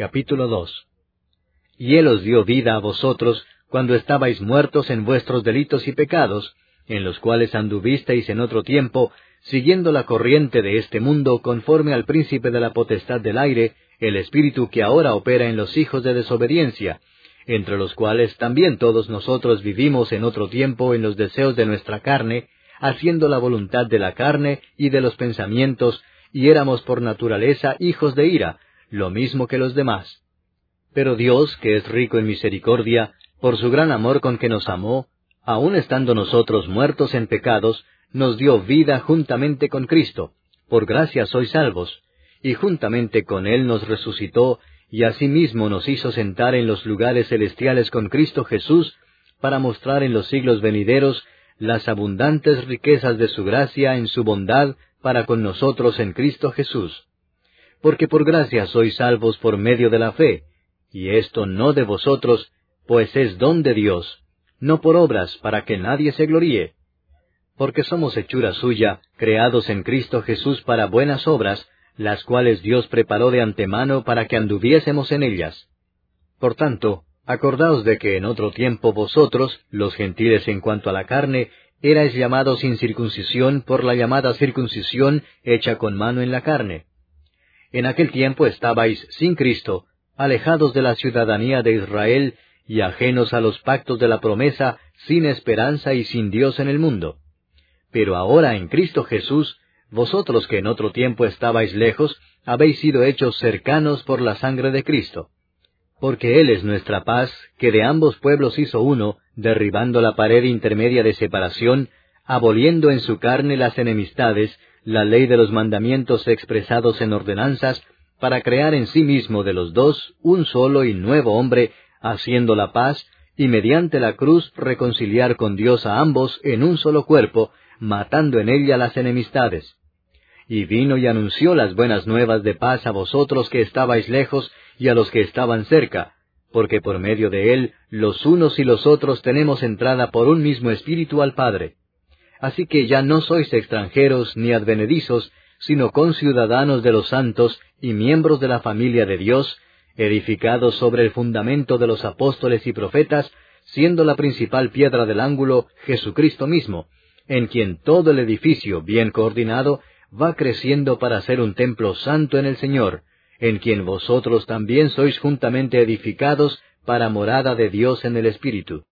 Capítulo 2. Y Él os dio vida a vosotros, cuando estabais muertos en vuestros delitos y pecados, en los cuales anduvisteis en otro tiempo, siguiendo la corriente de este mundo, conforme al príncipe de la potestad del aire, el espíritu que ahora opera en los hijos de desobediencia, entre los cuales también todos nosotros vivimos en otro tiempo en los deseos de nuestra carne, haciendo la voluntad de la carne y de los pensamientos, y éramos por naturaleza hijos de ira, lo mismo que los demás. Pero Dios, que es rico en misericordia, por su gran amor con que nos amó, aun estando nosotros muertos en pecados, nos dio vida juntamente con Cristo. Por gracia sois salvos. Y juntamente con Él nos resucitó, y asimismo nos hizo sentar en los lugares celestiales con Cristo Jesús, para mostrar en los siglos venideros las abundantes riquezas de su gracia en su bondad para con nosotros en Cristo Jesús. Porque por gracia sois salvos por medio de la fe, y esto no de vosotros, pues es don de Dios, no por obras para que nadie se gloríe. Porque somos hechura suya, creados en Cristo Jesús para buenas obras, las cuales Dios preparó de antemano para que anduviésemos en ellas. Por tanto, acordaos de que en otro tiempo vosotros, los gentiles en cuanto a la carne, erais llamados sin circuncisión por la llamada circuncisión hecha con mano en la carne. En aquel tiempo estabais sin Cristo, alejados de la ciudadanía de Israel, y ajenos a los pactos de la promesa, sin esperanza y sin Dios en el mundo. Pero ahora en Cristo Jesús, vosotros que en otro tiempo estabais lejos, habéis sido hechos cercanos por la sangre de Cristo. Porque Él es nuestra paz, que de ambos pueblos hizo uno, derribando la pared intermedia de separación, aboliendo en su carne las enemistades, la ley de los mandamientos expresados en ordenanzas, para crear en sí mismo de los dos un solo y nuevo hombre, haciendo la paz, y mediante la cruz reconciliar con Dios a ambos en un solo cuerpo, matando en ella las enemistades. Y vino y anunció las buenas nuevas de paz a vosotros que estabais lejos y a los que estaban cerca, porque por medio de Él los unos y los otros tenemos entrada por un mismo Espíritu al Padre. Así que ya no sois extranjeros ni advenedizos, sino conciudadanos de los santos y miembros de la familia de Dios, edificados sobre el fundamento de los apóstoles y profetas, siendo la principal piedra del ángulo Jesucristo mismo, en quien todo el edificio bien coordinado va creciendo para ser un templo santo en el Señor, en quien vosotros también sois juntamente edificados para morada de Dios en el Espíritu.